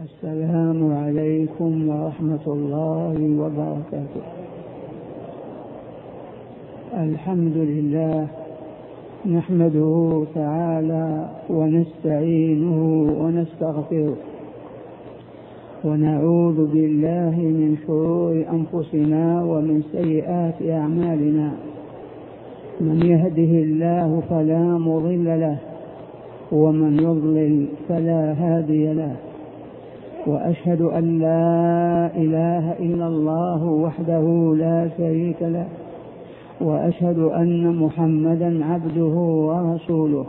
السلام عليكم ورحمة الله وبركاته. الحمد لله نحمده تعالى ونستعينه ونستغفره ونعوذ بالله من شرور أنفسنا ومن سيئات أعمالنا. من يهده الله فلا مضل له ومن يضلل فلا هادي له، وأشهد أن لا إله إلا الله وحده لا شريك له، وأشهد أن محمدا عبده ورسوله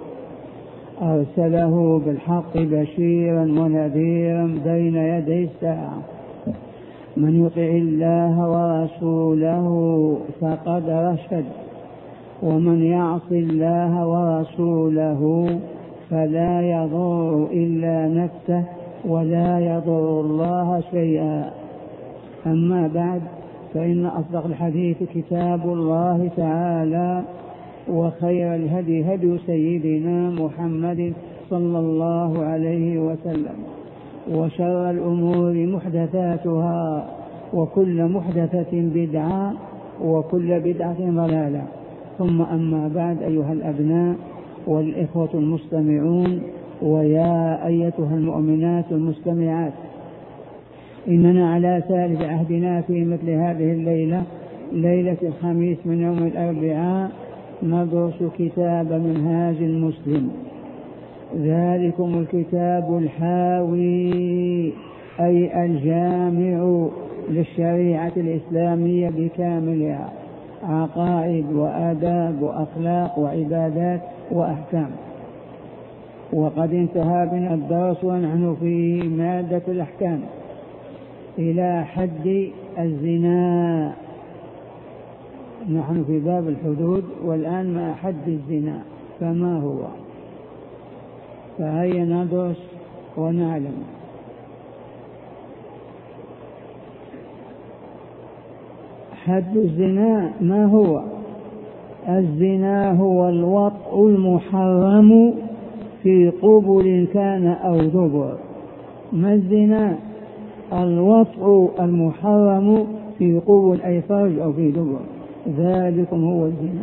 أرسله بالحق بشيرا ونذيرا بين يدي الساعة. من يطع الله ورسوله فقد رشد، ومن يعص الله ورسوله فلا يضر إلا نفسه ولا يضر الله شيئا. أما بعد، فإن أصدق الحديث كتاب الله تعالى، وخير الهدي هدي سيدنا محمد صلى الله عليه وسلم، وشر الأمور محدثاتها، وكل محدثة بدعة، وكل بدعة ضلالة. ثم أما بعد، أيها الأبناء والإخوة المستمعون، ويا أيتها المؤمنات المستمعات، إننا على ثالث عهدنا في مثل هذه الليلة، ليلة الخميس من يوم الأربعاء، ندرس كتاب منهاج المسلم. ذلكم الكتاب الحاوي أي الجامع للشريعة الإسلامية بكاملها، عقائد وآداب وأخلاق وعبادات وأحكام. وقد انتهى بنا الدرس ونحن في مادة الأحكام إلى حد الزنا. نحن في باب الحدود والآن مع حد الزنا، فما هو؟ فهيا ندرس ونعلم. حد الزنا ما هو؟ الزنا هو الوطء المحرم في قبل كان أو دبر. ما الزنا؟ الوطء المحرم في قبل أي فرج أو في دبر، ذلكم هو الزنا.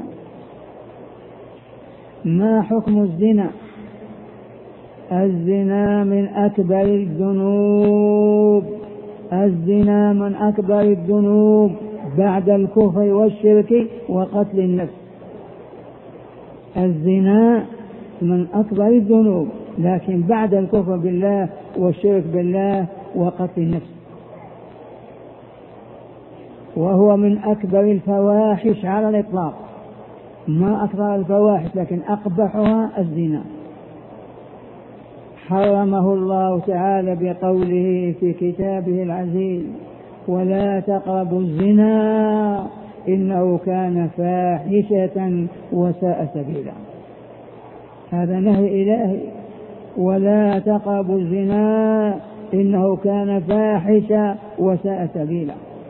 ما حكم الزنا؟ الزنا من أكبر الذنوب. الزنا من أكبر الذنوب بعد الكفر والشرك وقتل النفس. الزنا من أكبر الذنوب، لكن بعد الكفر بالله والشرك بالله وقتل النفس. وهو من أكبر الفواحش على الإطلاق، ما أكثر الفواحش لكن أقبحها الزنا. حرمه الله تعالى بقوله في كتابه العزيز: ولا تقربوا الزنا إنه كان فاحشة وساء سبيلا. هذا نهي إلهي: ولا تقربوا الزنا إنه كان فاحشة وساء سبيلا.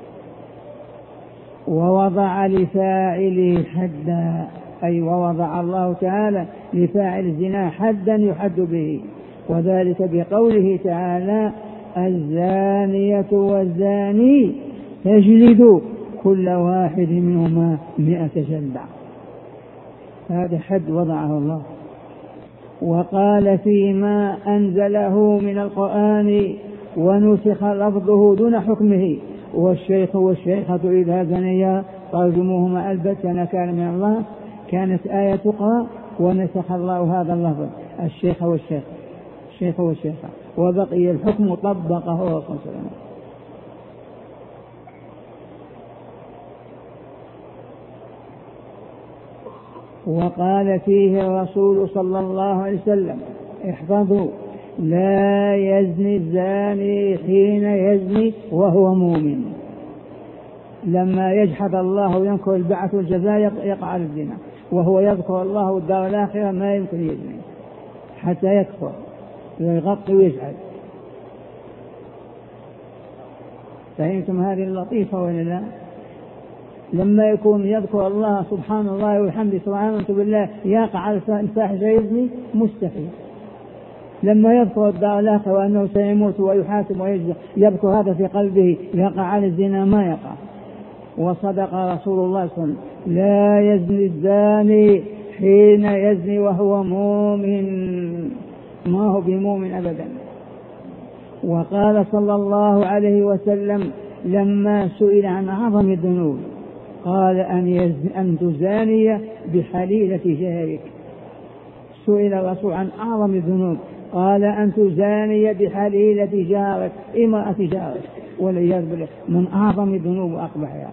ووضع لفاعله حدا، أي ووضع الله تعالى لفاعل الزنا حدا يحد به، وذلك بقوله تعالى: الزانية والزاني فاجلدوا كل واحد منهما 100 جلدة. هذا حد وضعه الله. وقال فيما أنزله من القرآن ونسخ لفظه دون حكمه: والشيخ والشيخة إذا زنيا فارجموهما البتة نكالا من الله. كانت آية تقرأ ونسخ الله هذا اللفظ: الشيخ والشيخ، الشيخ والشيخة، وبقي الحكم طبقه رسول الله صلى الله عليه وسلم. وقال فيه الرسول صلى الله عليه وسلم: احفظوا، لا يزني الزاني حين يزني وهو مؤمن. لما يجحد الله وينكر البعث والجزاء يقع على الزنا، وهو يذكر الله والدار الآخرة ما يمكن يزني حتى يكفر ويغطي ويجحد. فهمتم هذه اللطيفة ولا لا؟ لما يكون يذكر الله سبحان الله والحمد سبحانه بالله يقع على الفاحشة يزني، مستحيل. لما يذكر الدار الآخرة وأنه سيموت ويحاسب ويجزى يذكر هذا في قلبه يقع على الزنا ما يقع. وصدق رسول الله صلى الله عليه وسلم: لا يزني الزاني حين يزني وهو مؤمن، ما هو بمؤمن أبدا. وقال صلى الله عليه وسلم لما سئل عن أعظم الذنوب قال: أن تزاني بحليلة جارك. سئل الرسول عن أعظم الذنوب قال: أن تزاني بحليلة جارك، امرأة جارك، والعياذ بالله من أعظم الذنوب وأقبحها.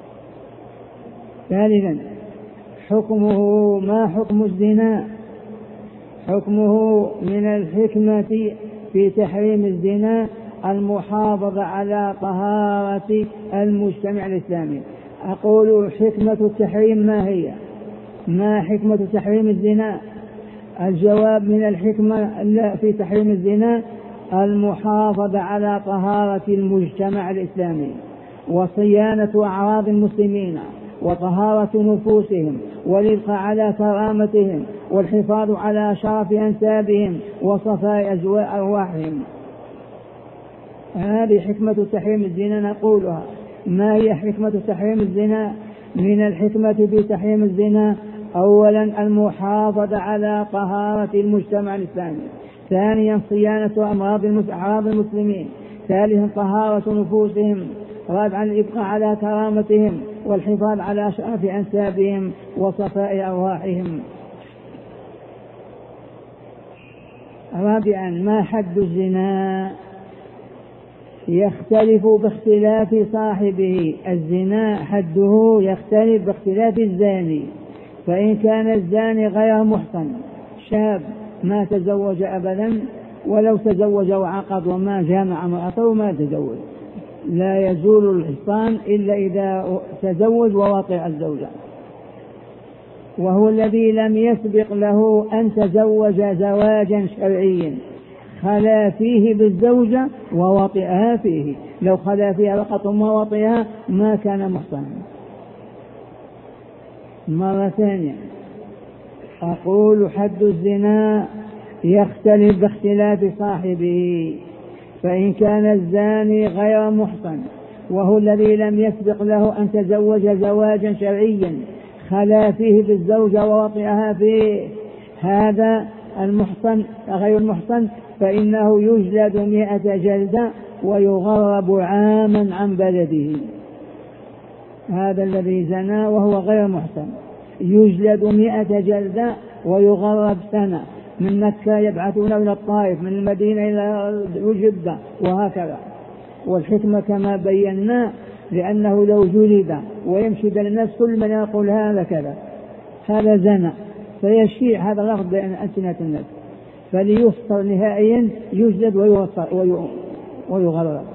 ثالثا حكمه، ما حكم الزنا؟ حكمه من الحكمة في تحريم الزنا المحافظة على طهارة المجتمع الإسلامي. أقول حكمة التحريم ما هي؟ ما حكمة تحريم الزنا؟ الجواب: من الحكمة في تحريم الزنا المحافظة على طهارة المجتمع الإسلامي وصيانة أعراض المسلمين وطهارة نفوسهم والإبقاء على كرامتهم والحفاظ على شرف أنسابهم وصفاء أرواحهم. هذه حكمة تحريم الزنا نقولها. ما هي حكمة تحريم الزنا؟ من الحكمة في تحريم الزنا أولا المحافظة على طهارة المجتمع الإسلامي، ثانيا صيانة أعراض المسلمين، ثالثا طهارة نفوسهم، رابعا الإبقاء على كرامتهم والحفاظ على شرف أنسابهم وصفاء أرواحهم. رابعا ما حد الزنا؟ يختلف باختلاف صاحبه. الزنا حده يختلف باختلاف الزاني، فإن كان الزاني غير محصن شاب ما تزوج أبدا، ولو تزوج وعقد وما جامع امرأته ما تزوج، لا يزول الحصان إلا إذا تزوج ووطئ الزوجة، وهو الذي لم يسبق له أن تزوج زواجا شرعيا خلا فيه بالزوجة ووطئها فيه. لو خلا فيها فقط وما وطئها ما كان محصنا. مرة ثانية أقول حد الزنا يختلف باختلاف صاحبه، فإن كان الزاني غير محصن وهو الذي لم يسبق له أن تزوج زواجا شرعيا خلا فيه بالزوجة ووطئها فيه، هذا المحصن غير المحصن فإنه يجلد 100 جلدة ويغرب عاما عن بلده. هذا الذي زنى وهو غير محصن يجلد 100 جلدة ويغرب سنة. من مكة يبعثونه إلى الطائف، من المدينة إلى جدة، وهكذا. والحكمة كما بينا لأنه لو جلد ويمشي بين الناس كل من يقول هذا كذا هذا زنا فيشيع هذا الأخذ بين ألسنة الناس، فليفطر نهائيا يجلد ويغرب.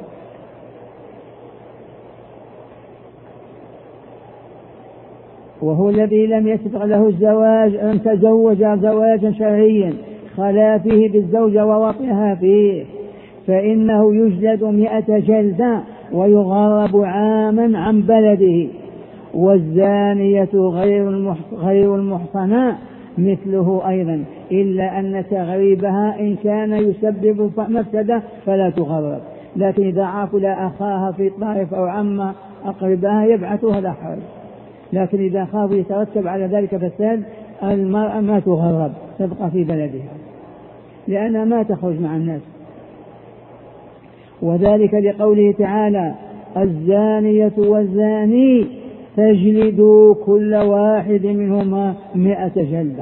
وهو الذي لم يسبق له الزواج أن تزوج زواجا شرعيا خلا فيه بالزوجة ووطئها فيه فإنه يجلد 100 جلدة ويغرب عاما عن بلده. والزانية غير المحصنة مثله أيضا، إلا أن تغريبها إن كان يسبب مفسدة فلا تغرب، لكن إذا عقل أخاها في الطائف أو عم أقربها يبعثها لا حرج، لكن إذا خاف يترتب على ذلك فساد المرأة ما تغرب، تبقى في بلدها لأنها ما تخرج مع الناس. وذلك لقوله تعالى: الزانية والزاني فاجلدوا كل واحد منهما 100 جلدة.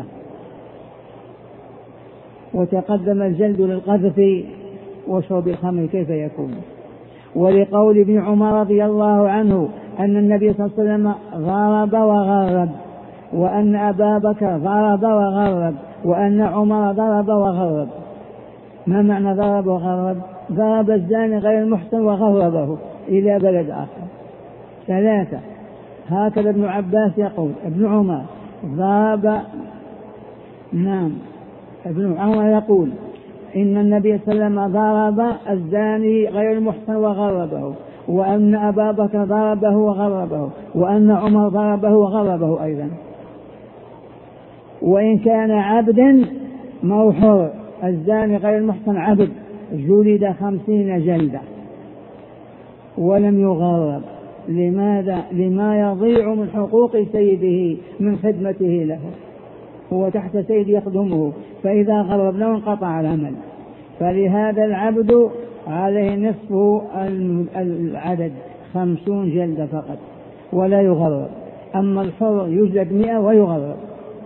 وتقدم الجلد للقذف وشرب الخمر كيف يكون. ولقول ابن عمر رضي الله عنه أن النبي صلى الله عليه وسلم ضرب وغرب، وأن أبا بكر ضرب وغرب، وأن عمر ضرب وغرب. ما معنى ضرب وغرب؟ ضرب الزاني غير المحسن وغربه إلى بلد آخر. 3. هكذا ابن عباس يقول. ابن عمر ضرب، نعم، ابن عمر يقول إن النبي صلى الله عليه وسلم ضرب الزاني غير المحسن وغربه، وأن أبا بكر ضربه وغربه، وأن عمر ضربه وغربه أيضا. وإن كان عبدا ما هو حر، الزاني غير المحصن عبد جلد 50 جلدة ولم يغرب. لماذا؟ لما يضيع من حقوق سيده من خدمته له، هو تحت سيد يخدمه، فإذا غربناه انقطع العمل. فلهذا العبد عليه نصف العدد 50 جلدة فقط ولا يغرب. أما الحر يجلد 100 ويغرب.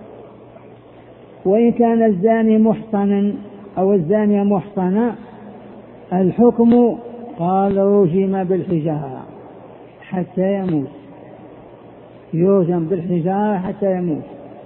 وإن كان الزاني محصنا أو الزانية محصنة الحكم قال رجم بالحجارة حتى يموت، يرجم بالحجارة حتى يموت.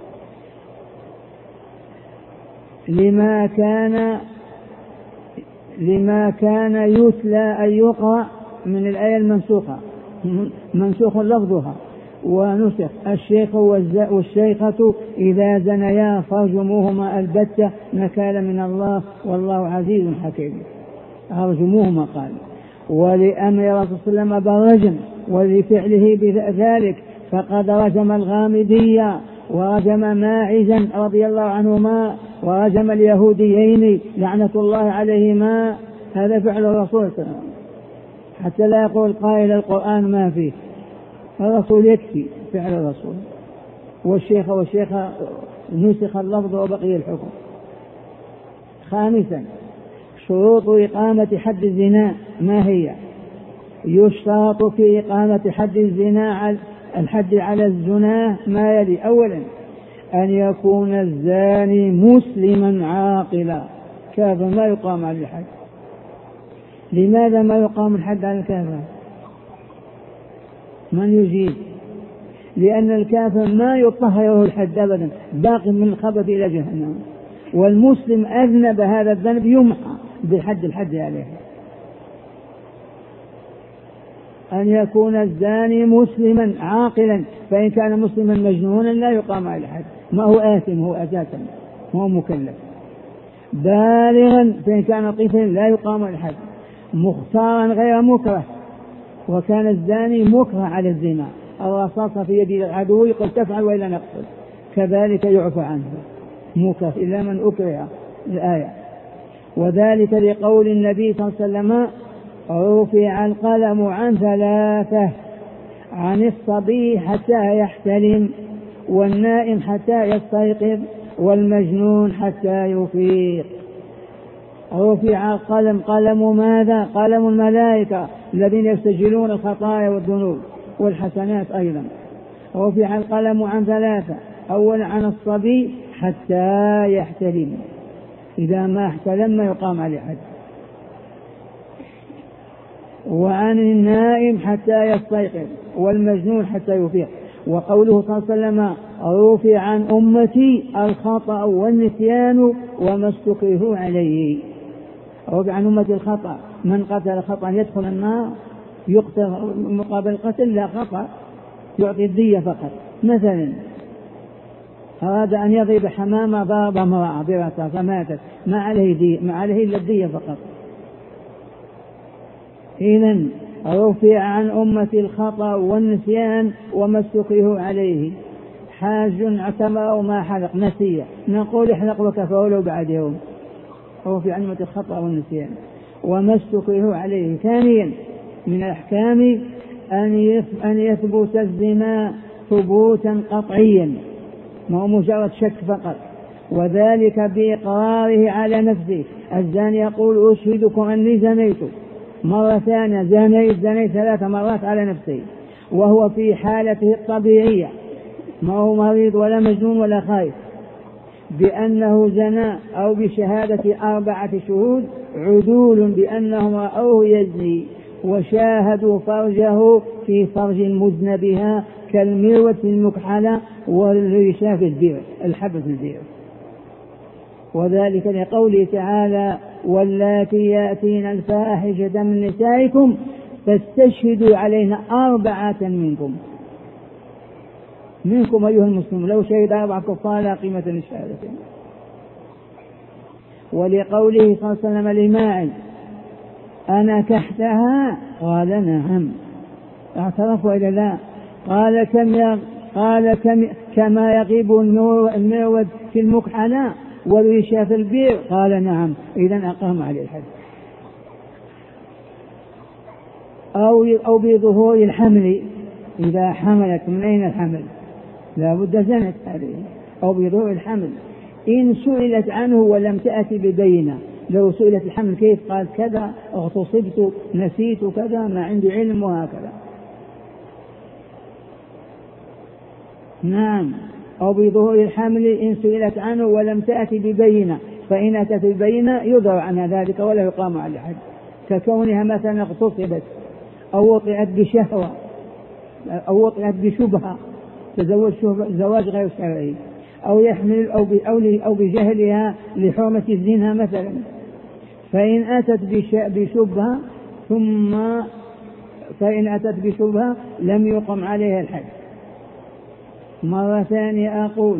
لما كان يتلى أن يقرأ من الآية المنسوخة، منسوخ لفظها ونسخ: الشيخ والشيخة إذا زنيا فارجموهما البتة نكالا من الله والله عزيز حكيم. أرجموهما قال. ولأمر رسول الله صلى الله عليه وسلم بالرجم ولفعله بذلك فقد رجم الغامدية ورجم ماعزا رضي الله عنهما ورجم اليهوديين لعنة الله عليهما. هذا فعل الرسول صلى الله عليه وسلم، حتى لا يقول قائل القرآن ما فيه، الرسول يكفي فعل الرسول. والشيخة نسخ اللفظ وبقي الحكم. خامسا شروط إقامة حد الزنا ما هي؟ يشترط في إقامة حد الزنا الحد على الزنا ما يلي: أولا أن يكون الزاني مسلما عاقلا، كافر ما يقام على الحد. لماذا ما يقام الحد على الكافر؟ من يجيب؟ لأن الكافر ما يطهره الحد أبدا، باق من الخبث إلى جهنم، والمسلم أذنب هذا الذنب يمحى الحد عليه. أن يكون الزاني مسلما عاقلا، فإن كان مسلما مجنونا لا يقام على الحد، ما هو آثم، هو أساسا هو مكلف. بالغا، فإن كان طفلا لا يقام على الحد. مختارا غير مكره، وكان الزاني مكره على الزنا، الرصاصة في يد العدو يقول تفعل وإلا نقتل، كذلك يعفى عنه. مكره إلا من أكره الآية. وذلك لقول النبي صلى الله عليه وسلم: رفع القلم عن 3: عن الصبي حتى يحتلم، والنائم حتى يستيقظ، والمجنون حتى يفيق. رفع القلم، قلم ماذا؟ قلم الملائكة الذين يسجلون الخطايا والذنوب والحسنات أيضا. رفع القلم عن 3: أولا عن الصبي حتى يحتلم، إذا ما احتلم ما يقام عليه حد. وعن النائم حتى يستيقظ، والمجنون حتى يفيق. وقوله صلى الله عليه وسلم: رفع عن أمتي الخطأ والنسيان وما استكرهوا عليه. رفع عن أمتي الخطأ، من قتل خطأ يدخل النار يقتل مقابل القتل، لا خطأ يعطي الدية فقط. مثلا أراد أن يضرب حمامة ضرب امرأة برأسها فماتت، ما عليه دية، ما عليه إلا الدية فقط. إذن رفع عن أمتي الخطأ والنسيان وما استكرهوا عليه. حاج اعتمر وما حلق نسيه، نقول احلق وكفى ولو بعد يوم. رفع عن أمتي الخطأ والنسيان وما استكرهوا عليه. ثانيا من الأحكام أن يثبت الزنا ثبوتا قطعيا، ما هو مجرد شك فقط، وذلك بإقراره على نفسه. الزاني يقول: أشهدكم أني زنيت، مرة ثانية زنيت 3 مرات على نفسه، وهو في حالته الطبيعية، ما هو مريض ولا مجنون ولا خايف، بأنه زنى، أو بشهادة 4 شهود عدول بأنهم رأوه يزني وشاهدوا فرجه في فرج مذنبها كالمروة المكحلة والريشة في البئر، الحبة في البئر. وذلك لقوله تعالى: واللاتي يأتين الفاحشة من نسائكم فاستشهدوا علينا 4 منكم أيها المسلمون، لو شهد 4 كفار لا قيمة للشهادة. ولقوله صلى الله عليه وسلم لماعز: أنا كحتها؟ قال: نعم. اعترفوا إلى لا؟ قال كما يغيب المرود في المكحلة؟ وريشة في البئر؟ قال نعم. إذن أقام عليه الحد. أو بظهور الحمل، إذا حملت من أين الحمل؟ لا بد زنت عليه. أو بظهور الحمل إن سئلت عنه ولم تأتي ببينة. لو سئلت الحمل كيف؟ قال كذا، اغتصبت، نسيت كذا، ما عندي علم، وهكذا. نعم. أو بظهور الحمل إن سئلت عنه ولم تأتي ببينة، فإن أتت ببينة يدرى عنها ذلك ولا يقام على حد، ككونها مثلا اغتصبت أو وطئت بشهوة أو وطئت بشبهة، تزوج زواج غير شرعي، أو يحمل أو بجهلها لحرمة الزنا مثلا. فإن أتت بشبهة لم يقم عليها الحد. مرة ثانية أقول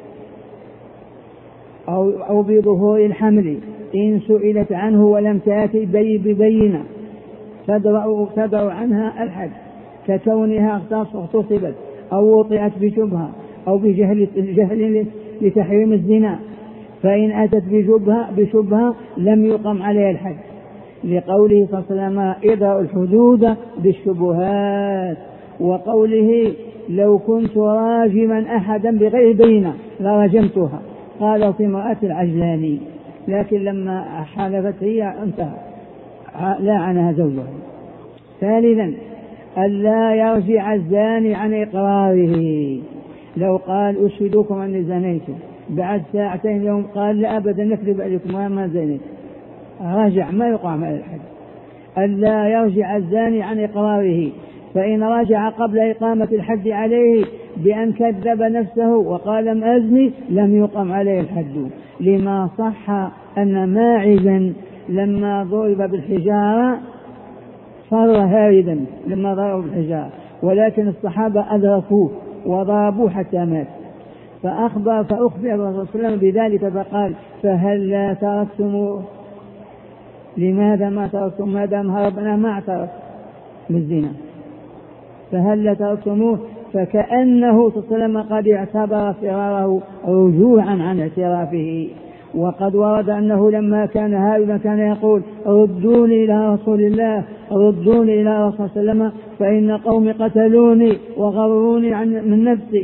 أو بظهور الحمل إن سئلت عنه ولم تأتي ببينة تدرأ عنها الحد، ككونها اغتصبت أو وطئت بشبهة أو بجهل لتحريم الزنا. فإن أتت بشبهة لم يقم عليها الحد، لقوله صلى الله عليه وسلم ادرأوا الحدود بالشبهات، وقوله لو كنت راجما أحدا بغير بينة لرجمتها، قالوا في امرأة العجلاني، لكن لما حالفت هي انتهى، لا عنها زوجها. ثالثا ألا يرجع الزاني عن إقراره. لو قال أشهدكم أني زنيت، بعد ساعتين يوم قال لا أبدا نكذب عليكم ما زنيت، رجع، ما يقام على الحد. ألا يرجع الزاني عن إقراره، فإن رجع قبل إقامة الحد عليه بأن كذب نفسه وقال لم أزني لم يقم عليه الحد، لما صح أن ماعزا لما ضرب بالحجارة صار هاردا لما ضربوا بالحجارة، ولكن الصحابة أدركوه وضربوه حتى مات. فأخبر الرسول صلى الله عليه وسلم بذلك فقال فهل لا تركتموه؟ لماذا ما تركتم ما دام هربنا ما اعترف بالزنا؟ فهل لا تركتموه؟ فكأنه صلى الله عليه وسلم قد اعتبر فراره رجوعا عن اعترافه. وقد ورد أنه لما كان هاربا كان يقول ردوني إلى رسول الله، ردوني إلى رسول الله صلى الله عليه وسلم، فإن قومي قتلوني وغروني من نفسي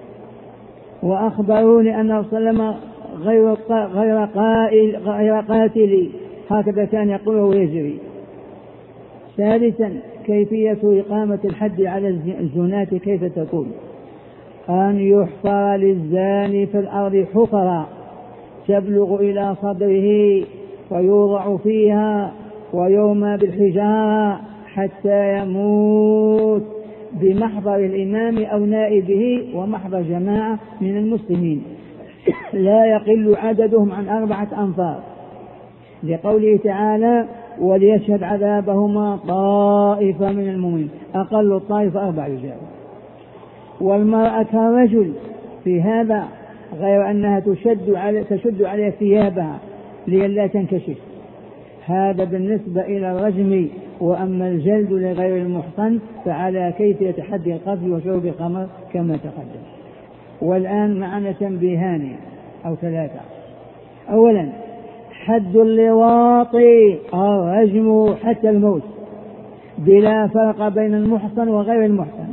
وأخبروني أن صلى الله عليه وسلم غير قاتلي. هكذا كان يقول ويجري. ثالثا كيفية إقامة الحد على الزناة كيف تكون؟ أن يحفر للزاني في الأرض حفرا تبلغ إلى صدره فيوضع فيها ويرمى بالحجارة حتى يموت بمحضر الإمام أو نائبه ومحضر جماعة من المسلمين لا يقل عددهم عن 4 أنفار، لقوله تعالى وليشهد عذابهما طائفة من المؤمنين، أقل الطائفة 4 رجال. والمرأة كالرجل في هذا، غير أنها تشد على ثيابها لئلا تنكشف، هذا بالنسبة إلى الرجم. وأما الجلد لغير المحصن فعلى كيفية حد القذف وشرب الخمر كما تقدم. والآن معنا تنبيهان أو 3. أولا حد اللواط الرجم حتى الموت بلا فرق بين المحصن وغير المحصن.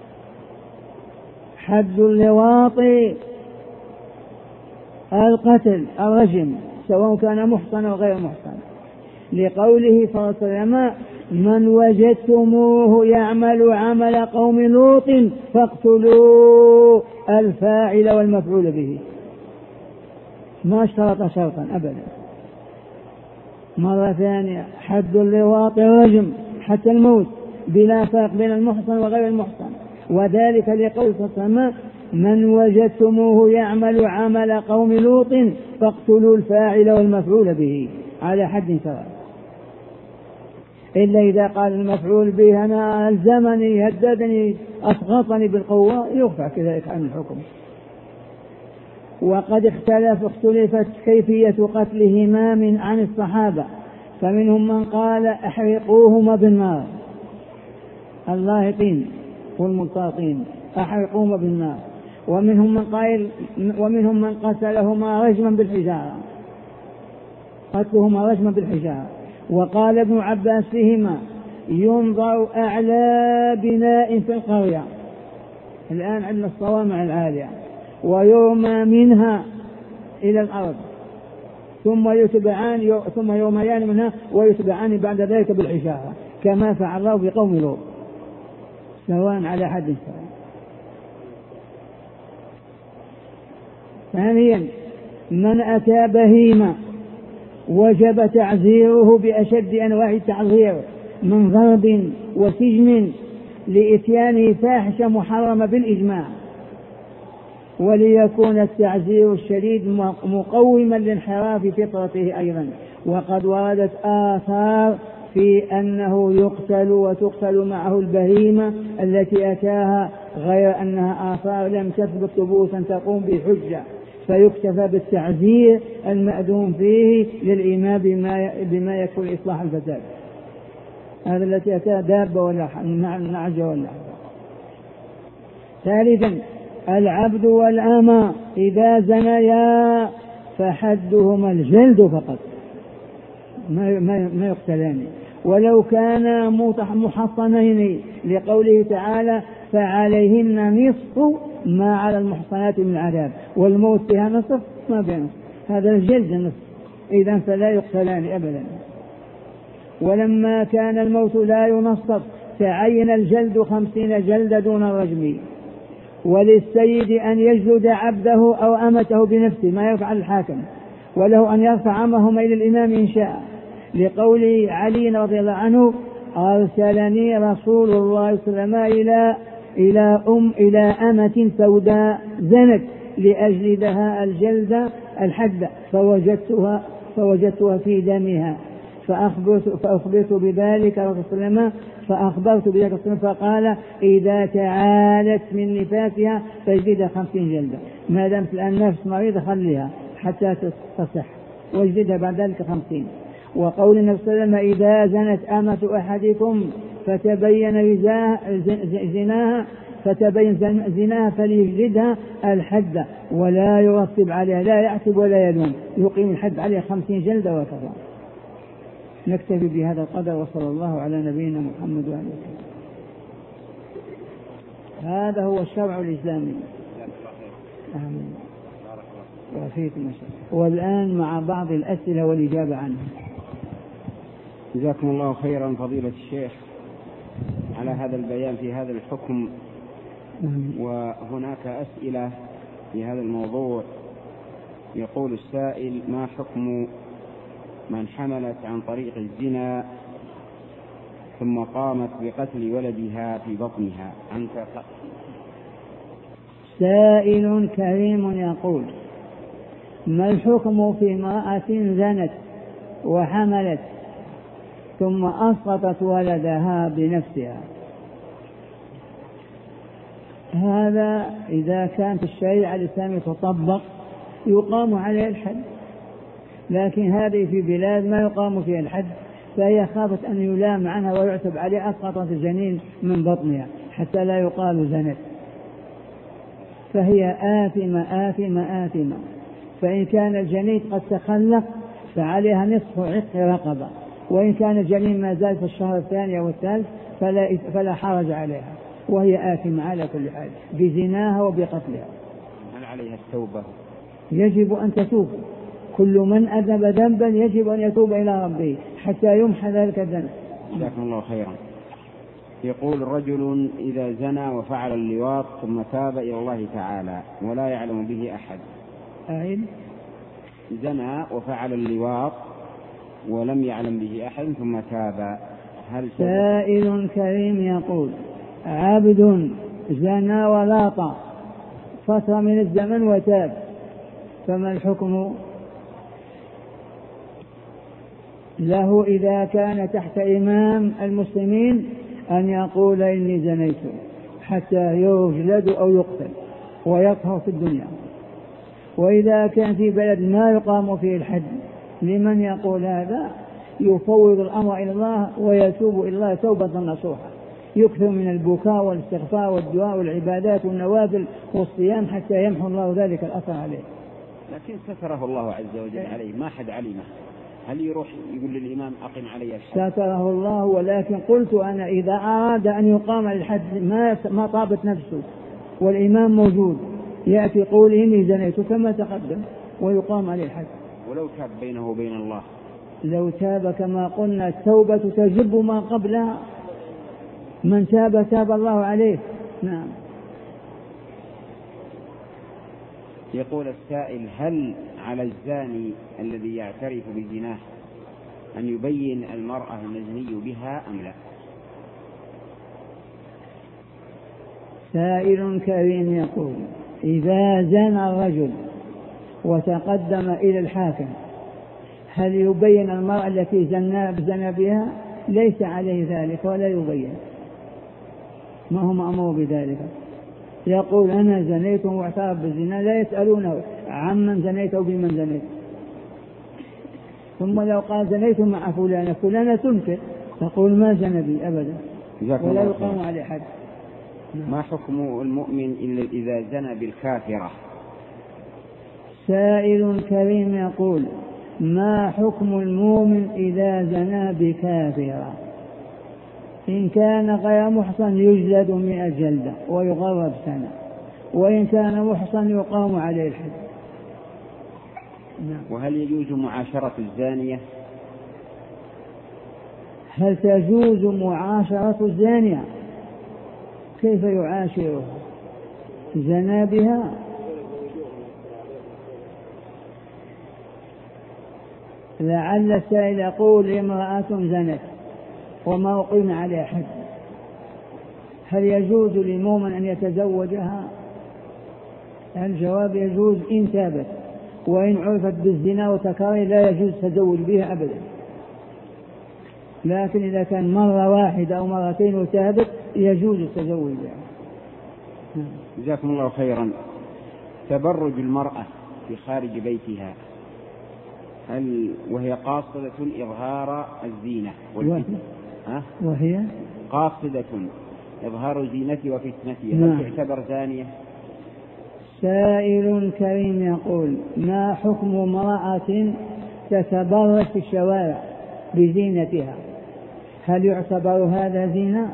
حد اللواط القتل الرجم سواء كان محصن أو غير محصن، لقوله صلى الله عليه وسلم من وجدتموه يعمل عمل قوم لوط فاقتلوا الفاعل والمفعول به، ما اشترط شرطا أبدا. مرة ثانية حد اللواط الرجم حتى الموت بلا فرق بين المحصن وغير المحصن، وذلك لقول صلى الله عليه وسلم من وجدتموه يعمل عمل قوم لوط فاقتلوا الفاعل والمفعول به على حد سواء، إلا إذا قال المفعول به أنا ألزمني هددني أسقطني بالقوة يرفع كذلك عن الحكم. وقد اختلفت كيفية قتلهما عن الصحابة، فمنهم من قال احرقوهما بالنار، اللاهقين والملتاطين احرقوهما بالنار، ومنهم من قتلهما رجما بالحجارة، قتلهما رجما بالحجارة. وقال ابن عباس فيهما: ينظر أعلى بناء في القرية، الآن عندنا الصوامع العالية، ويرمى منها إلى الأرض ثم يرميان منها ويتبعان بعد ذلك بالحجارة، كما فعل الله بقوم لوط، سواء على حد سواء. ثانيا: من أتى بهيمة وجب تعزيره بأشد أنواع التعزير من ضرب وسجن لإتيانه فاحشة محرمة بالإجماع، وليكون التعزير الشديد مقوما لانحراف فطرته أيضا. وقد وردت آثار في أنه يقتل وتقتل معه البهيمة التي أتاها، غير أنها آثار لم تثبت ثبوتا تقوم بحجة، فيكتفى بالتعزير المأذون فيه للإيمان بما يكون إصلاح الفساد. هذا التي أتى دابة ولا نعجة ولا. ثالثا: العبد والأمة إذا زنيا فحدهما الجلد فقط، ما يقتلان، ولو كانا محصنين، لقوله تعالى: فعليهن نصف ما على المحصنات من العذاب، والموت فيها نصف ما بين، هذا الجلد نصف، إذن فلا يقتلان أبدا. ولما كان الموت لا ينصف تعين الجلد 50 جلدة دون الرجم. وللسيد أن يجلد عبده أو أمته بنفسه، ما يفعل الحاكم، وله أن يرفع أمرهما إلى الإمام إن شاء، لقول علي رضي الله عنه: أرسلني رسول الله صلى الله عليه وسلم إلى أمة سوداء زنت لأجلدها الجلد الحد، فوجدتها في دمها، فأخبرت بذلك رسول الله، فقال: إذا تعالت من نفاسها فاجلدها 50 جلدة، ما دامت الآن نفس مريضة خليها حتى تصح، واجلدها بعد ذلك 50. وقول النبي صلى الله عليه وسلم: إذا زنت أمة أحدكم فتبين زناها فليجلدها الحد ولا يرتب عليها، لا يعتب ولا يلوم، يقيم الحد عليها 50 جلدة وكذا. نكتفي بهذا القدر، وصلى الله على نبينا محمد وعلى آله وسلم. هذا هو الشرع الإسلامي. آمين. وفيكم. والآن مع بعض الأسئلة والإجابة عنها. جزاكم الله خيرا فضيلة الشيخ على هذا البيان في هذا الحكم. وهناك أسئلة في هذا الموضوع. يقول السائل: ما حكم من حملت عن طريق الزنا ثم قامت بقتل ولدها في بطنها عن كفر؟ سائل كريم يقول: ما الحكم في امرأة زنت وحملت ثم أسقطت ولدها بنفسها؟ هذا إذا كانت الشريعة الإسلامية تطبق يقام عليه الحد، لكن هذه في بلاد ما يقام فيها الحد، فهي خافت أن يلام عنها ويعتب عليها، أسقطت الجنين من بطنها حتى لا يقال زنت، فهي آثمة. فإن كان الجنين قد تخلق فعليها نصف عتق رقبة، وإن كان الجنين ما زال في الشهر الثاني أو الثالث فلا حرج عليها، وهي آثمة على كل حال بزناها وبقتلها. هل عليها التوبة؟ يجب أن تتوب، كل من أذنب ذنبا يجب أن يتوب إلى ربه حتى يمحى ذلك الذنب. جزاكم الله خيرا. يقول: رجل إذا زنى وفعل اللواط ثم تاب إلى الله تعالى ولا يعلم به أحد. زنى وفعل اللواط ولم يعلم به أحد ثم تاب، هل سائل كريم يقول: عبد زنى ولاط فترة من الزمن وتاب، فما الحكم له إذا كان تحت إمام المسلمين أن يقول إني زنيت حتى يجلد أو يقتل ويطهر في الدنيا؟ وإذا كان في بلد ما يقام فيه الحد، لمن يقول هذا؟ يفوض الأمر إلى الله ويتوب إلى الله توبة نصوحة، يكثر من البكاء والاستغفار والدعاء والعبادات والنوافل والصيام حتى يمحو الله ذلك الأثر عليه. لكن ستره الله عز وجل عليه، ما حد علمه، هل يروح يقول للإمام أقم علي الحد؟ ستره الله، ولكن قلت أنا إذا أراد أن يقام الحد ما طابت نفسه والإمام موجود يأتي قول إني زنيت كما تقدم ويقام عليه الحد. ولو تاب بينه وبين الله، لو تاب كما قلنا التوبة تجب ما قبلها، من تاب تاب الله عليه. نعم. يقول السائل: هل على الزاني الذي يعترف بزناه أن يبين المرأة المزني بها أم لا؟ سائل كريم يقول: إذا زنى الرجل وتقدم إلى الحاكم هل يبين المرأة التي زنى بها؟ ليس عليه ذلك ولا يبين، ما هو مأمور بذلك. يقول أنا زنيت واعترف بالزنا، لا يسألونه عمن زنيت أو بمن زنيت. ثم لو قال زنيت مع فلانة، فلانة تنكر تقول ما زنى بي أبدا ولا يقام عليه حد. ما حكم المؤمن إلا إذا زنى بالكافرة؟ سائل كريم يقول: ما حكم المؤمن إذا زنى بكافرة؟ إن كان غير محصن يجلد 100 جلدة ويغرب سنة، وإن كان محصن يقام عليه الحد. وهل يجوز معاشرة الزانية؟ هل تجوز معاشرة الزانية؟ كيف يعاشرها؟ زنى بها. لعل السائل يقول: امرأة زنت وما أقيم عليها حد، هل يجوز للمؤمن أن يتزوجها؟ الجواب: يجوز إن تابت، وإن عرفت بالزنا وتكرر لا يجوز التزوج بها أبدا. لكن إذا كان مرة واحدة أو مرتين وتابت يجوز التزوج بها. جزاكم الله خيرا. تبرج المرأة في خارج بيتها هل وهي قاصدة إظهار الزينة والفتنة؟ وهي قاصدة إظهار زينتها وفتنتها هل تعتبر زانية؟ سائل كريم يقول: ما حكم امرأة تتبرج في الشوارع بزينتها؟ هل يعتبر هذا زنا؟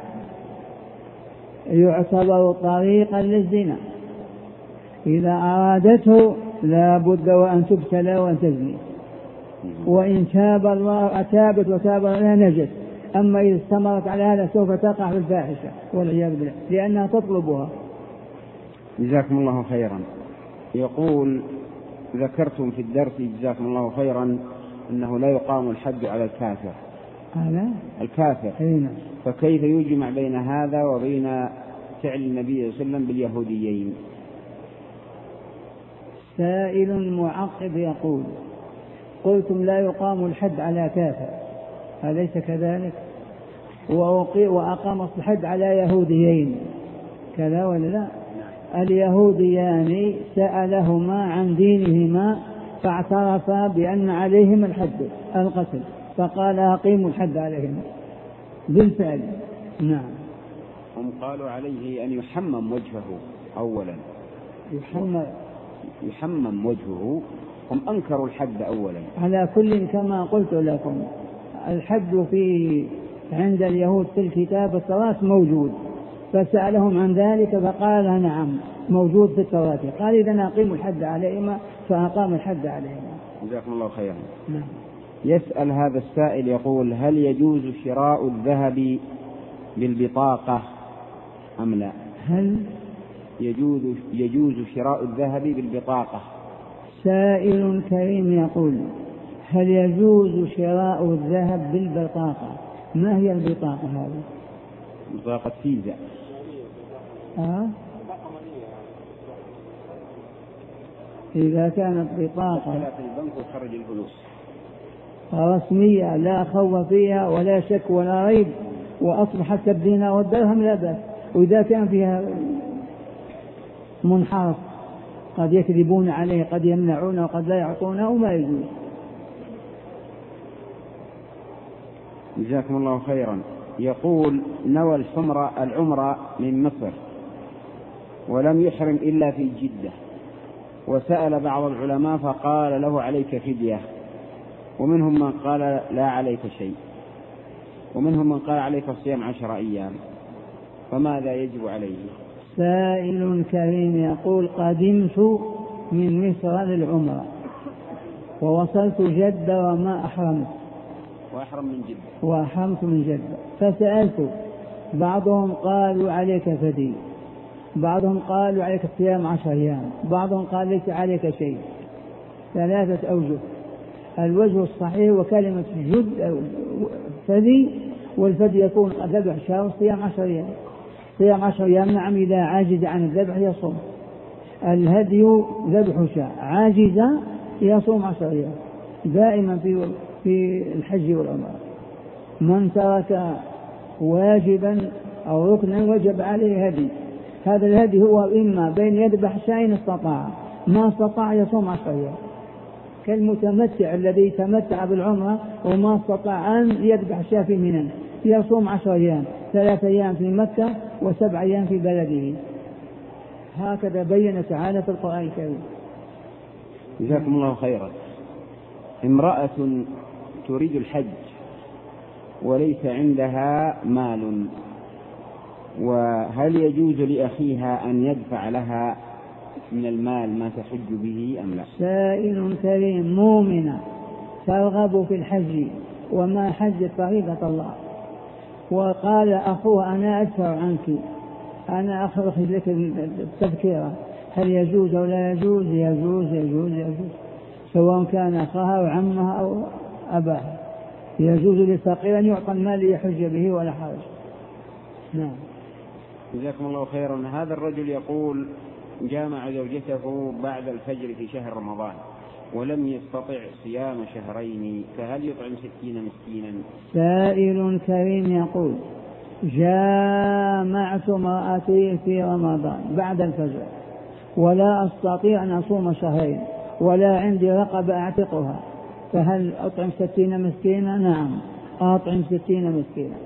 يعتبر طريقا للزنا، إذا أرادته لا بد وأن تبتلى وأن تزني، وإن تاب الله أتابت وتاب لا نجس. أما إذا استمرت على هذا سوف تقع في الفاحشة والعياذ بالله لأنها تطلبها. جزاكم الله خيرا. يقول: ذكرتم في الدرس جزاكم الله خيرا أنه لا يقام الحد على الكافر. على الكافر هنا. فكيف يجمع بين هذا وبين فعل النبي صلى الله عليه وسلم باليهوديين؟ سائل معقب يقول: قلتم لا يقام الحد على كافر، أليس كذلك؟ وأقام الحد على يهوديين، كذا ولا لا؟ اليهوديان سألهما عن دينهما فاعترفا بأن عليهم الحد القتل، فقال أقيموا الحد عليهم بالفعل. نعم. هم قالوا عليه أن يحمم وجهه أولا. يحمم وجهه. هم أنكروا الحد أولا. على كل كما قلت لكم الحد عند اليهود في الكتاب التوراة موجود، فسألهم عن ذلك فقال نعم موجود في التوراة. قال إذا أقيم الحد عليهما فأقام الحد عليهما. جزاكم الله خيرا. نعم. يسأل هذا السائل يقول: هل يجوز شراء الذهب بالبطاقة أم لا؟ هل يجوز شراء الذهب بالبطاقة؟ سائل كريم يقول: هل يجوز شراء الذهب بالبطاقة؟ ما هي البطاقة هذه؟ بطاقة فيزا. إذا كانت بطاقة في البنك وخرج الفلوس رسمية لا خوف فيها ولا شك ولا ريب وأصبحت كالدينار والدرهم لا بأس. وإذا كان فيها منحرف قد يكذبون عليه، قد يمنعونه وقد لا يعطونه وما يجوز. جزاكم الله خيرا. يقول نوى العمرة من مصر ولم يحرم إلا في جدة، وسأل بعض العلماء فقال له عليك فدية، ومنهم من قال لا عليك شيء، ومنهم من قال عليك صيام 10 أيام، فماذا يجب عليه؟ سائل كريم يقول قدمت من مصر للعمرة ووصلت جدة وما أحرمت، وأحرمت من جدة، فسألت بعضهم قالوا عليك فدية، بعضهم قالوا عليك صيام 10 أيام، بعضهم قال ليس عليك شيء. 3 أوجه. الوجه الصحيح وكلمة جد فدي، والفدي يكون ذبح شهر صيام 10 أيام. صيام 10 أيام نعم إذا عاجز عن الذبح يصوم. الهدي ذبح شاء، عاجز يصوم 10 أيام دائما في الحج والعمرة. من ترك واجبا أو ركنا وجب عليه هدي. هذا الهدي هو إما بين يذبح شاء إن استطاع، ما استطاع يصوم 10 أيام، كالمتمتع الذي تمتع بالعمرة وما استطاع أن يذبح شاء في منى يصوم 10 أيام، 3 أيام في مكة و7 أيام في بلده. هكذا بين تعالى في القرآن الكريم. جزاكم الله خيرا. امرأة تريد الحج وليس عندها مال، وهل يجوز لأخيها أن يدفع لها من المال ما تحج به أم لا؟ سائل كريم مؤمنة ترغب في الحج وما حجت فريضة الله، وقال أخوها أنا أدفع عنك، أنا أخرج لك التذكرة، هل يجوز أو لا يجوز؟ يجوز يجوز يجوز، سواء كان أخاها أو عمها أو أباها، يجوز للفقير أن يعطى المال ليحج به ولا حرج. نعم. جزاكم الله خيرا. هذا الرجل يقول جامع زوجته بعد الفجر في شهر رمضان ولم يستطع صيام 2 شهرين، فهل يطعم 60 مسكينا؟ سائل كريم يقول جامعت امرأتي في رمضان بعد الفجر ولا أستطيع أن أصوم 2 شهرين ولا عندي رقبة أعتقها، فهل أطعم 60 مسكينا؟ نعم أطعم 60 مسكينا.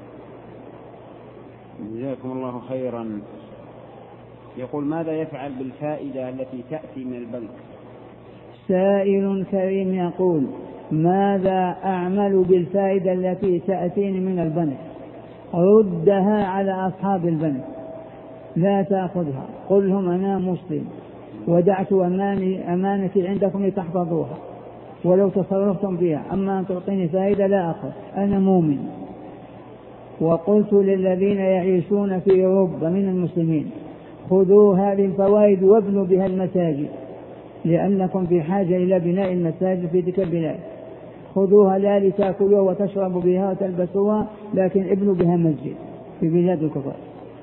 جزاكم الله خيرا. يقول ماذا يفعل بالفائدة التي تأتي من البنك؟ سائل كريم يقول ماذا أعمل بالفائدة التي تأتيني من البنك؟ ردها على أصحاب البنك، لا تأخذها، قل لهم أنا مسلم ودعت أمانتي عندكم لتحفظوها ولو تصرفتم بها، أما أن تعطيني فائدة لا أخذ، أنا مؤمن. وقلت للذين يعيشون في أوروبا من المسلمين خذوا هذه الفوائد وابنوا بها المساجد، لأنكم في حاجة إلى بناء المساجد في تلك البلاد، خذوها لا لتأكلوها وتشربوا بها وتلبسوها، لكن ابنوا بها مسجد في بلاد الكفار.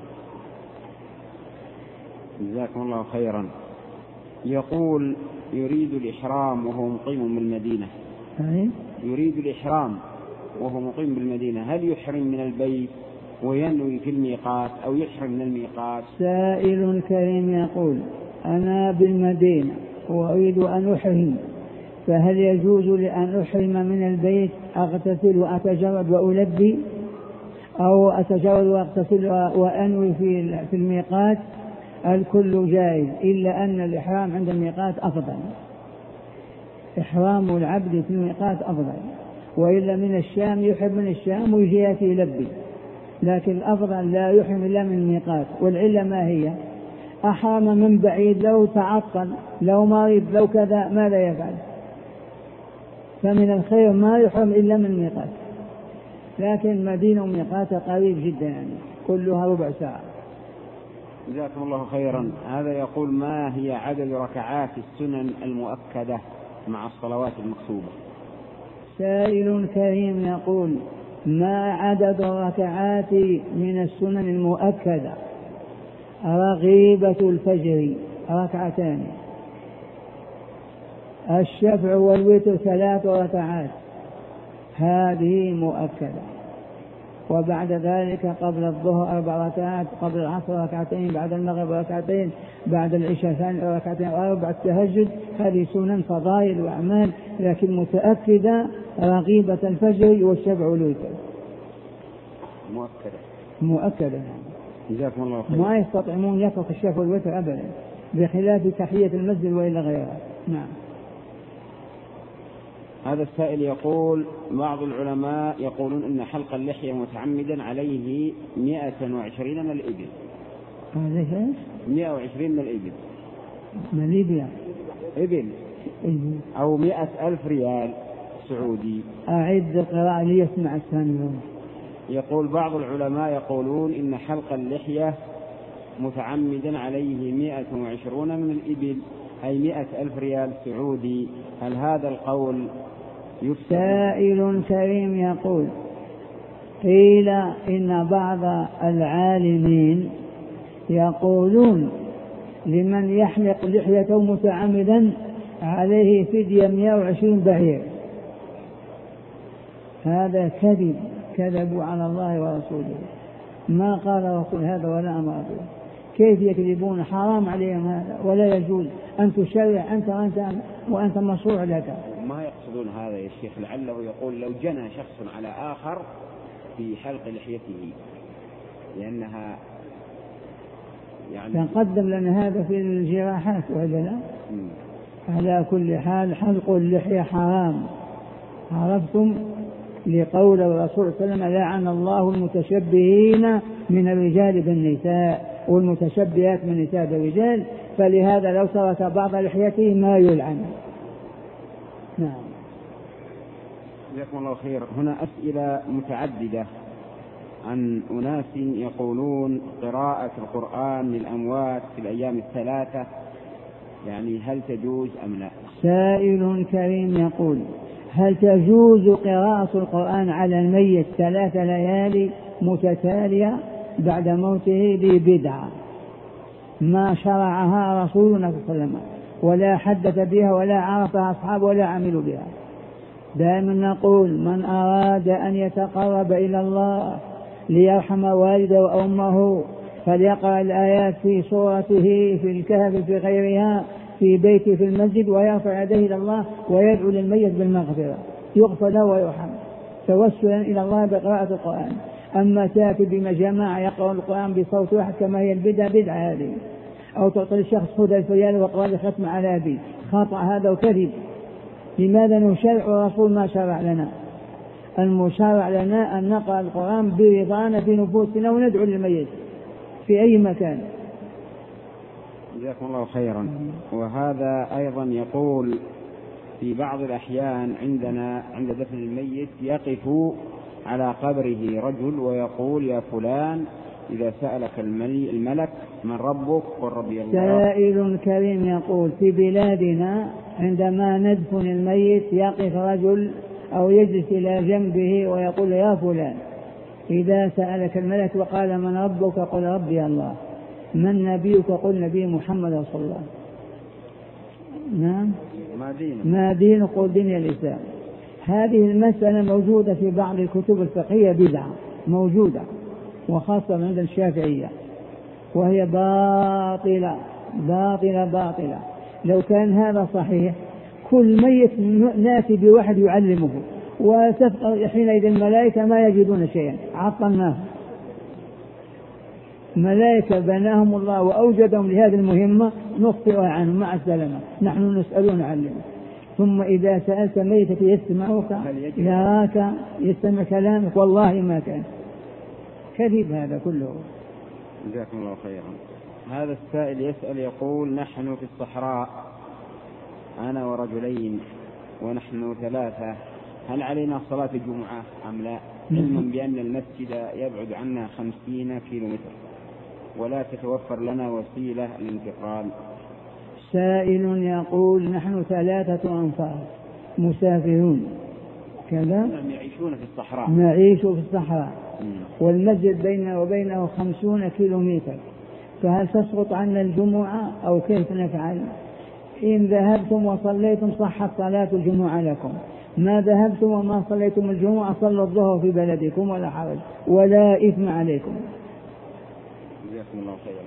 جزاكم الله خيرا. يقول يريد الإحرام وهو مقيم بالمدينة. يريد الإحرام وهو مقيم بالمدينة، هل يحرم من البيت وينوي في الميقات أو يحرم من الميقات؟ سائل كريم يقول أنا بالمدينة وأريد أن أحرم، فهل يجوز لأن أحرم من البيت أغتسل وأتجرد وألبي، أو أتجرد وأغتسل وأنوي في الميقات؟ الكل جائز، إلا أن الإحرام عند الميقات أفضل، إحرام العبد في الميقات أفضل، وإلا من الشام يحرم من الشام ويجي يلبي، لكن الأفضل لا يحرم إلا من الميقات. والعلة ما هي؟ أحرم من بعيد، لو تعطل لو مريض لو كذا ماذا يفعل؟ فمن الخير ما يحرم إلا من الميقات، لكن المدينة وميقاتها قريب جدا، يعني كلها ربع ساعة. جزاكم الله خيرا. هذا يقول ما هي عدد ركعات السنن المؤكدة مع الصلوات المكتوبة؟ سائل كريم يقول ما عدد الركعات من السنن المؤكدة؟ رغيبة الفجر 2 ركعات، الشفع والوتر 3 ركعات، هذه مؤكدة، وبعد ذلك قبل الظهر 4 ركعات، قبل العصر 2 ركعتين، بعد المغرب 2 ركعتين، بعد العشاء 2 ركعتين، 4 التهجد. هذه سنن فضائل وأعمال لكن متأكدة، رغيبة الفجر والشفع والوتر. مؤكدة. جزاكم الله خير. ما يستطيعون يترك الشفع والوتر أبدا بخلاف تحية المسجد وإلى غيرها. نعم. هذا السائل يقول بعض العلماء يقولون إن حلق اللحية متعمدا عليه 120 من الإبل. هذا ايش؟ 120 من الإبل. من ليبيا. إبل. أو 100,000 ريال سعودي. أعد القراءة ليسمع الثاني. يقول بعض العلماء يقولون إن حلق اللحية متعمدا عليه 120 من الإبل أي 100,000 ريال سعودي، هل هذا القول يفتى؟ سائل كريم يقول قيل إن بعض العالمين يقولون لمن يحلق لحيته متعمدا عليه فدية 120 بعير. هذا كذب، كذبوا على الله ورسوله، ما قال رسول هذا ولا أمر به. كيف يكذبون؟ حرام عليهم هذا ولا يجوز أن تشرع وأنت مشروع لك. ما يقصدون هذا يا شيخ، لعله يقول لو جنى شخص على آخر في حلق لحيته لأنها يعني تقدم لنا هذا في الجراحات ولا لا؟ على كل حال حلق اللحية حرام، عرفتم؟ لقول الرسول صلى الله عليه وسلم لعن الله المتشبهين من الرجال بالنساء والمتشبهات من النساء بالرجال، فلهذا لو ترك بعض لحيته ما يلعن. نعم. جزاكم الله خير. هنا أسئلة متعددة عن أناس يقولون قراءة القرآن للأموات في الأيام الثلاثة، يعني هل تجوز أم لا؟ سائل كريم يقول هل تجوز قراءة القرآن على الميت 3 ليالي متتالية بعد موته؟ لبدعة ما شرعها رسولنا صلى الله عليه وسلم ولا حدث بها ولا عرفها أصحابه ولا عملوا بها. دائما نقول من أراد أن يتقرب إلى الله ليرحم والده وأمه فليقرأ الآيات في صورته في الكهف في غيرها في بيته في المسجد ويرفع يديه إلى الله ويدعو للميت بالمغفرة يغفر له ويرحم توسلا إلى الله بقراءة القرآن. أما تأتي بجماعة يقرأ القرآن بصوت واحد كما هي البدعة، بدعة هذه، أو تعطي الشخص خذ الفريال وقرأ ختم على أبي، خطأ هذا وكذب. لماذا نشرع الرسول ما شرع لنا؟ المشرع لنا أن نقرأ القرآن برضانا في نفوسنا وندعو للميت في أي مكان. جزاكم الله خيرا. وهذا أيضا يقول في بعض الأحيان عندنا عند دفن الميت يقف على قبره رجل ويقول يا فلان إذا سألك الملك من ربك قل ربي الله. سائل كريم يقول في بلادنا عندما ندفن الميت يقف رجل أو يجلس إلى جنبه ويقول يا فلان إذا سألك الملك وقال من ربك قل ربي الله، من نبيك قل نبي محمد رسول الله. نعم. ما دينك قل دين الإسلام. هذه المسألة موجودة في بعض الكتب الفقهية بدعة موجودة وخاصة عند الشافعية، وهي باطلة باطلة باطلة. لو كان هذا صحيح كل ميت ناتي بواحد يعلمه وتبقى حينئذ الملائكة ما يجدون شيئا، عطلناه. ملائكة بناهم الله وأوجدهم لهذه المهمة نخطئها عنهم مع السلامة، نحن نسألون علمه. ثم إذا سألت ميتك يسمعك يراك يستمع كلامك، والله ما كان كذب هذا كله. جزاكم الله خيرا. هذا السائل يسأل يقول نحن في الصحراء أنا ورجلين ونحن 3، هل علينا صلاة الجمعة أم لا؟ علما بأن المسجد يبعد عنا 50 كيلومتر ولا تتوفر لنا وسيلة للانتقال. سائل يقول نحن 3 أنفار مسافرون كذا، يعيشون في الصحراء، نعيش في الصحراء والمسجد بيننا وبينه 50 كيلومتر، فهل تسقط عنا الجمعة أو كيف نفعل؟ إن ذهبتم وصليتم صحت صلاة الجمعة لكم، ما ذهبتم وما صليتم الجمعة صلوا الظهر في بلدكم ولا حرج ولا إثم عليكم. جزاكم الله خيرا.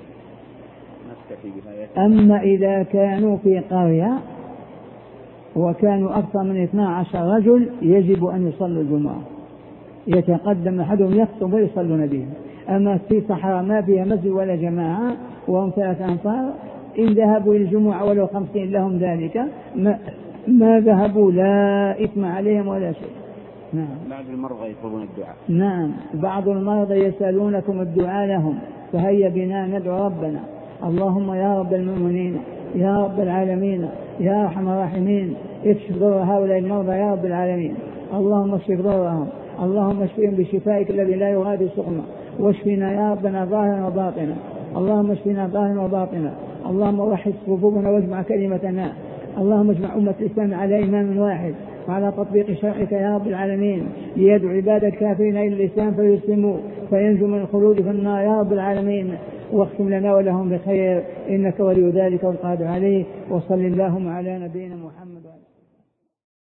أما إذا كانوا في قرية وكانوا أكثر من 12 رجل يجب أن يصلوا الجمعة، يتقدم أحدهم يخطب ويصلون بهم. أما في صحراء ما فيها مسجد ولا جماعة وهم 3 أنفار إن ذهبوا للجمعة ولو 50 لهم ذلك ما ذهبوا لا إثم عليهم ولا شيء. نعم. بعض المرضى يطلبون الدعاء. نعم بعض المرضى يسألونكم الدعاء لهم، فهيا بنا ندعو ربنا. اللهم يا رب المؤمنين يا رب العالمين يا أرحم الراحمين اكشف ضر هؤلاء المرضى يا رب العالمين. اللهم اشف ضرهم، اللهم اشفهم بشفائك الذي لا يغادر سقما، واشفنا يا ربنا ظاهرا وباطنا. اللهم اشفنا ظاهرا وباطنا. اللهم وحد صفوفنا واجمع كلمتنا. اللهم اجمع أمة الإسلام على إمام واحد وعلى تطبيق شرعك يا رب العالمين، ليدعو عباد الكافرين إلى الإسلام فيسلموا فينجو من الخلود في النار يا رب العالمين. واختم لنا ولهم بخير إنك ولي ذلك والقادر عليه. وصل اللهم على نبينا محمد.